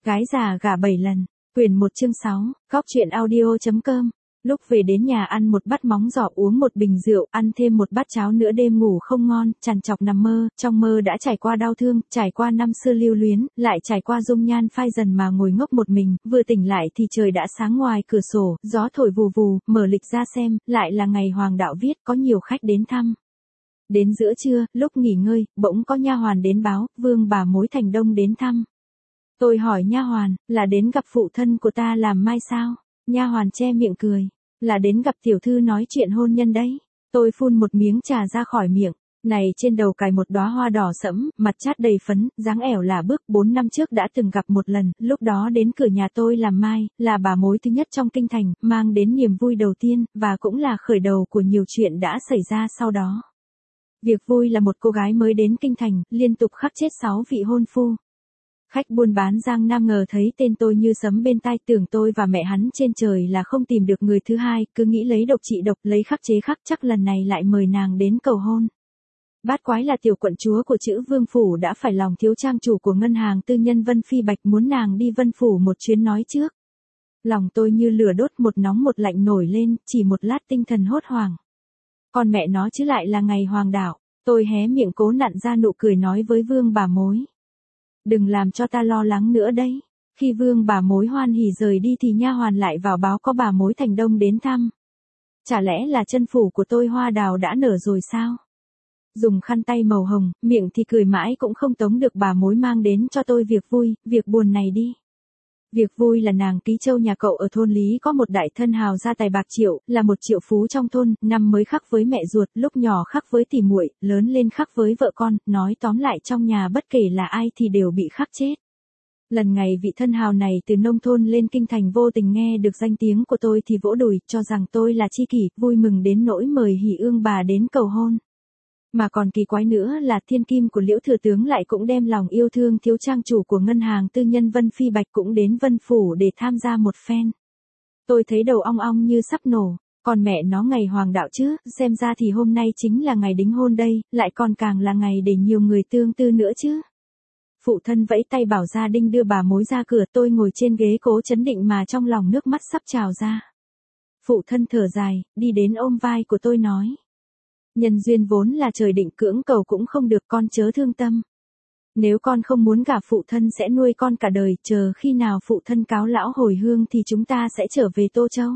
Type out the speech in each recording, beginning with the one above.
Gái già gả 7 lần. Quyển 1 chương 6, Góc truyện audio.com. Lúc về đến nhà ăn một bát móng giò, uống một bình rượu, ăn thêm một bát cháo nữa, đêm ngủ không ngon, trằn trọc nằm mơ, trong mơ đã trải qua đau thương, trải qua năm xưa lưu luyến, lại trải qua dung nhan phai dần mà ngồi ngốc một mình, vừa tỉnh lại thì trời đã sáng, ngoài cửa sổ, gió thổi vù vù, mở lịch ra xem, lại là ngày Hoàng đạo viết, có nhiều khách đến thăm. Đến giữa trưa, lúc nghỉ ngơi, bỗng có nha hoàn đến báo, Vương bà mối Thành Đông đến thăm. Tôi hỏi nha hoàn, là đến gặp phụ thân của ta làm mai sao? Nha hoàn che miệng cười, là đến gặp tiểu thư nói chuyện hôn nhân đấy. Tôi phun một miếng trà ra khỏi miệng, này trên đầu cài một đóa hoa đỏ sẫm, mặt chát đầy phấn, dáng ẻo là bước, 4 năm trước đã từng gặp một lần, lúc đó đến cửa nhà tôi làm mai, là bà mối thứ nhất trong kinh thành, mang đến niềm vui đầu tiên, và cũng là khởi đầu của nhiều chuyện đã xảy ra sau đó. Việc vui là một cô gái mới đến kinh thành, liên tục khắc chết 6 vị hôn phu. Khách buôn bán Giang Nam ngờ thấy tên tôi như sấm bên tai, tưởng tôi và mẹ hắn trên trời là không tìm được người thứ hai, cứ nghĩ lấy độc trị độc, lấy khắc chế khắc, chắc lần này lại mời nàng đến cầu hôn. Bát quái là tiểu quận chúa của chữ Vương phủ đã phải lòng thiếu trang chủ của ngân hàng tư nhân Vân Phi Bạch, muốn nàng đi Vân phủ một chuyến nói trước. Lòng tôi như lửa đốt, một nóng một lạnh nổi lên, chỉ một lát tinh thần hốt hoảng. Còn mẹ nó chứ, lại là ngày hoàng đạo. Tôi hé miệng cố nặn ra nụ cười nói với Vương bà mối. Đừng làm cho ta lo lắng nữa đấy. Khi Vương bà mối hoan hỉ rời đi thì nha hoàn lại vào báo có bà mối Thành Đông đến thăm. Chả lẽ là chân phủ của tôi hoa đào đã nở rồi sao? Dùng khăn tay màu hồng, miệng thì cười mãi cũng không tống được bà mối mang đến cho tôi việc vui, việc buồn này đi. Việc vui là nàng Ký Châu nhà cậu ở thôn Lý có một đại thân hào gia tài bạc triệu, là một triệu phú trong thôn, năm mới khắc với mẹ ruột, lúc nhỏ khắc với tỉ muội, lớn lên khắc với vợ con, nói tóm lại trong nhà bất kể là ai thì đều bị khắc chết. Lần ngày vị thân hào này từ nông thôn lên kinh thành vô tình nghe được danh tiếng của tôi thì vỗ đùi, cho rằng tôi là tri kỷ, vui mừng đến nỗi mời hỉ ương bà đến cầu hôn. Mà còn kỳ quái nữa là thiên kim của Liễu thừa tướng lại cũng đem lòng yêu thương thiếu trang chủ của ngân hàng tư nhân Vân Phi Bạch cũng đến Vân phủ để tham gia một phen. Tôi thấy đầu ong ong như sắp nổ, còn mẹ nó ngày hoàng đạo chứ, xem ra thì hôm nay chính là ngày đính hôn đây, lại còn càng là ngày để nhiều người tương tư nữa chứ. Phụ thân vẫy tay bảo gia đình đưa bà mối ra cửa, tôi ngồi trên ghế cố chấn định mà trong lòng nước mắt sắp trào ra. Phụ thân thở dài, đi đến ôm vai của tôi nói. Nhân duyên vốn là trời định, cưỡng cầu cũng không được, con chớ thương tâm. Nếu con không muốn gả, phụ thân sẽ nuôi con cả đời, chờ khi nào phụ thân cáo lão hồi hương thì chúng ta sẽ trở về Tô Châu.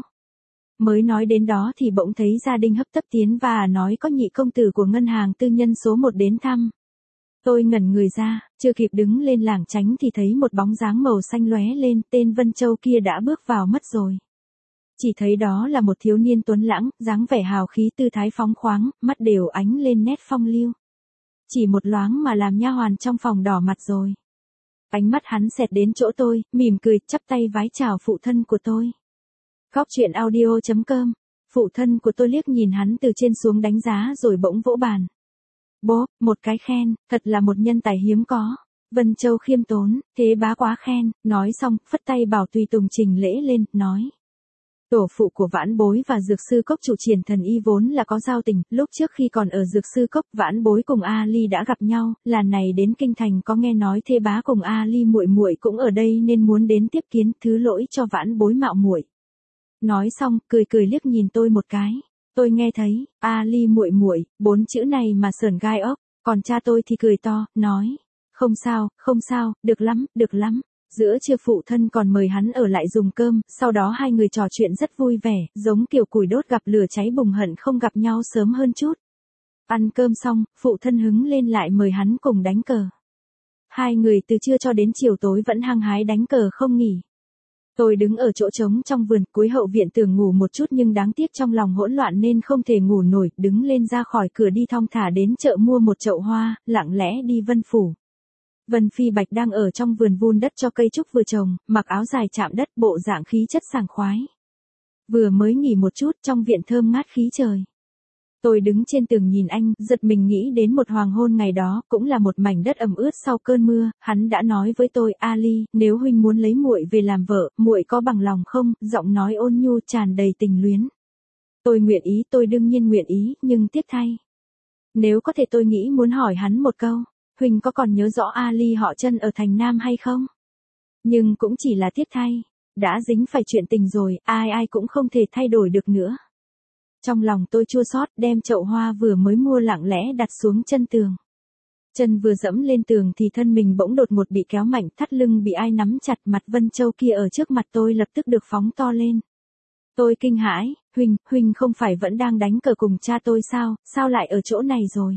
Mới nói đến đó thì bỗng thấy gia đình hấp tấp tiến và nói có nhị công tử của ngân hàng tư nhân số 1 đến thăm. Tôi ngẩn người ra, chưa kịp đứng lên lảng tránh thì thấy một bóng dáng màu xanh lóe lên, tên Vân Châu kia đã bước vào mất rồi. Chỉ thấy đó là một thiếu niên tuấn lãng, dáng vẻ hào khí, tư thái phóng khoáng, mắt đều ánh lên nét phong lưu. Chỉ một loáng mà làm nha hoàn trong phòng đỏ mặt rồi. Ánh mắt hắn xẹt đến chỗ tôi, mỉm cười, chắp tay vái chào phụ thân của tôi. Góc truyện audio.com. Phụ thân của tôi liếc nhìn hắn từ trên xuống đánh giá rồi bỗng vỗ bàn. Bố, một cái khen, thật là một nhân tài hiếm có. Vân Châu khiêm tốn, thế bá quá khen, nói xong, phất tay bảo tùy tùng trình lễ lên, nói. Tổ phụ của Vãn Bối và Dược sư Cốc chủ Triển Thần Y vốn là có giao tình, lúc trước khi còn ở Dược sư Cốc, Vãn Bối cùng A Ly đã gặp nhau, lần này đến kinh thành có nghe nói thê bá cùng A Ly muội muội cũng ở đây nên muốn đến tiếp kiến, thứ lỗi cho Vãn Bối mạo muội. Nói xong, cười cười liếc nhìn tôi một cái. Tôi nghe thấy, A Ly muội muội, 4 chữ này mà sởn gai ốc, còn cha tôi thì cười to, nói, không sao, được lắm, được lắm. Giữa trưa phụ thân còn mời hắn ở lại dùng cơm, sau đó hai người trò chuyện rất vui vẻ, giống kiểu củi đốt gặp lửa cháy bùng, hận không gặp nhau sớm hơn chút. Ăn cơm xong, phụ thân hứng lên lại mời hắn cùng đánh cờ. Hai người từ trưa cho đến chiều tối vẫn hăng hái đánh cờ không nghỉ. Tôi đứng ở chỗ trống trong vườn cuối hậu viện tưởng ngủ một chút nhưng đáng tiếc trong lòng hỗn loạn nên không thể ngủ nổi, đứng lên ra khỏi cửa đi thong thả đến chợ mua một chậu hoa, lặng lẽ đi Vân phủ. Vân Phi Bạch đang ở trong vườn vun đất cho cây trúc vừa trồng, mặc áo dài chạm đất, bộ dạng khí chất sảng khoái. Vừa mới nghỉ một chút, trong viện thơm ngát khí trời. Tôi đứng trên tường nhìn anh, giật mình nghĩ đến một hoàng hôn ngày đó, cũng là một mảnh đất ẩm ướt sau cơn mưa, hắn đã nói với tôi, A Ly, nếu huynh muốn lấy muội về làm vợ, muội có bằng lòng không? Giọng nói ôn nhu tràn đầy tình luyến. Tôi nguyện ý, tôi đương nhiên nguyện ý, nhưng tiếc thay. Nếu có thể tôi nghĩ muốn hỏi hắn một câu. Huỳnh có còn nhớ rõ A Ly họ Chân ở thành Nam hay không? Nhưng cũng chỉ là tiếc thay. Đã dính phải chuyện tình rồi, ai ai cũng không thể thay đổi được nữa. Trong lòng tôi chua xót, đem chậu hoa vừa mới mua lặng lẽ đặt xuống chân tường. Chân vừa dẫm lên tường thì thân mình bỗng đột ngột bị kéo mạnh, thắt lưng bị ai nắm chặt, mặt Vân Châu kia ở trước mặt tôi lập tức được phóng to lên. Tôi kinh hãi, Huynh không phải vẫn đang đánh cờ cùng cha tôi sao, sao lại ở chỗ này rồi?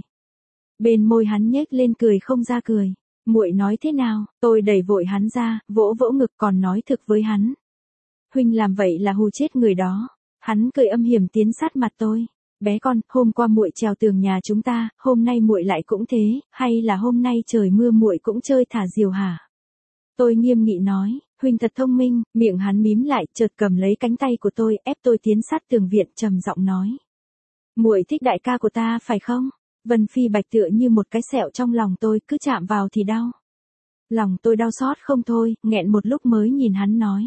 Bên môi hắn nhếch lên cười không ra cười. Muội nói thế nào? Tôi đẩy vội hắn ra, vỗ vỗ ngực còn nói thực với hắn. Huynh làm vậy là hù chết người đó. Hắn cười âm hiểm tiến sát mặt tôi. Bé con, hôm qua muội trèo tường nhà chúng ta, hôm nay muội lại cũng thế, hay là hôm nay trời mưa muội cũng chơi thả diều hả? Tôi nghiêm nghị nói, Huynh thật thông minh, miệng hắn mím lại, chợt cầm lấy cánh tay của tôi, ép tôi tiến sát tường viện, trầm giọng nói. Muội thích đại ca của ta phải không? Vân Phi Bạch tựa như một cái sẹo trong lòng tôi, cứ chạm vào thì đau. Lòng tôi đau xót không thôi, nghẹn một lúc mới nhìn hắn nói.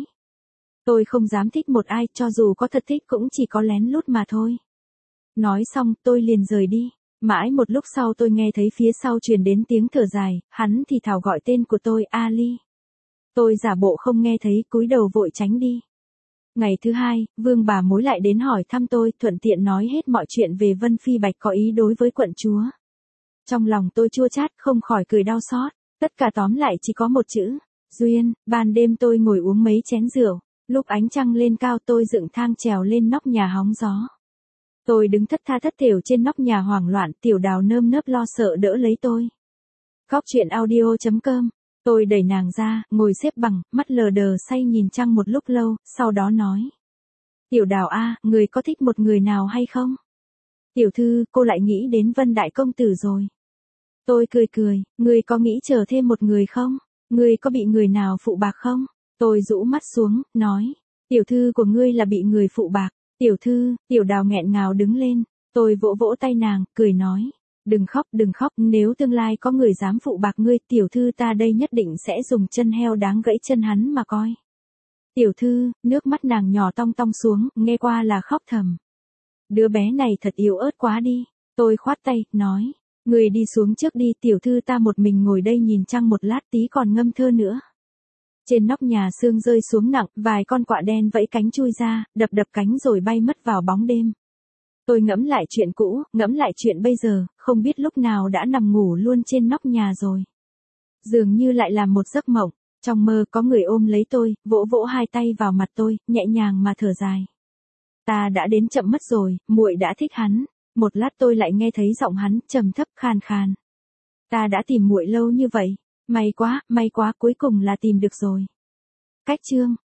Tôi không dám thích một ai, cho dù có thật thích cũng chỉ có lén lút mà thôi. Nói xong, tôi liền rời đi. Mãi một lúc sau tôi nghe thấy phía sau truyền đến tiếng thở dài, hắn thì thào gọi tên của tôi, Ali. Tôi giả bộ không nghe thấy, cúi đầu vội tránh đi. Ngày thứ hai, Vương bà mối lại đến hỏi thăm tôi, thuận tiện nói hết mọi chuyện về Vân Phi Bạch có ý đối với quận chúa. Trong lòng tôi chua chát, không khỏi cười đau xót. Tất cả tóm lại chỉ có một chữ, duyên. Ban đêm tôi ngồi uống mấy chén rượu. Lúc ánh trăng lên cao tôi dựng thang trèo lên nóc nhà hóng gió. Tôi đứng thất tha thất thểu trên nóc nhà hoảng loạn, Tiểu Đào nơm nớp lo sợ đỡ lấy tôi. Góc truyện audio.com. Tôi đẩy nàng ra, ngồi xếp bằng, mắt lờ đờ say nhìn trăng một lúc lâu, sau đó nói. Tiểu Đào a, người có thích một người nào hay không? Tiểu thư, cô lại nghĩ đến Vân Đại Công Tử rồi. Tôi cười, người có nghĩ chờ thêm một người không? Người có bị người nào phụ bạc không? Tôi rũ mắt xuống, nói. Tiểu thư của ngươi là bị người phụ bạc. Tiểu thư, Tiểu Đào nghẹn ngào đứng lên. Tôi vỗ vỗ tay nàng, cười nói. Đừng khóc, nếu tương lai có người dám phụ bạc ngươi, tiểu thư ta đây nhất định sẽ dùng chân heo đáng gãy chân hắn mà coi. Tiểu thư, nước mắt nàng nhỏ tong tong xuống, nghe qua là khóc thầm. Đứa bé này thật yếu ớt quá đi. Tôi khoát tay, nói. Người đi xuống trước đi, tiểu thư ta một mình ngồi đây nhìn trăng một lát tí còn ngâm thơ nữa. Trên nóc nhà sương rơi xuống nặng, vài con quạ đen vẫy cánh chui ra, đập cánh rồi bay mất vào bóng đêm. Tôi ngẫm lại chuyện cũ, ngẫm lại chuyện bây giờ, không biết lúc nào đã nằm ngủ luôn trên nóc nhà rồi. Dường như lại là một giấc mộng, trong mơ có người ôm lấy tôi, vỗ vỗ hai tay vào mặt tôi, nhẹ nhàng mà thở dài. Ta đã đến chậm mất rồi, muội đã thích hắn. Một lát tôi lại nghe thấy giọng hắn trầm thấp khàn khàn. Ta đã tìm muội lâu như vậy, may quá, cuối cùng là tìm được rồi. Cách chương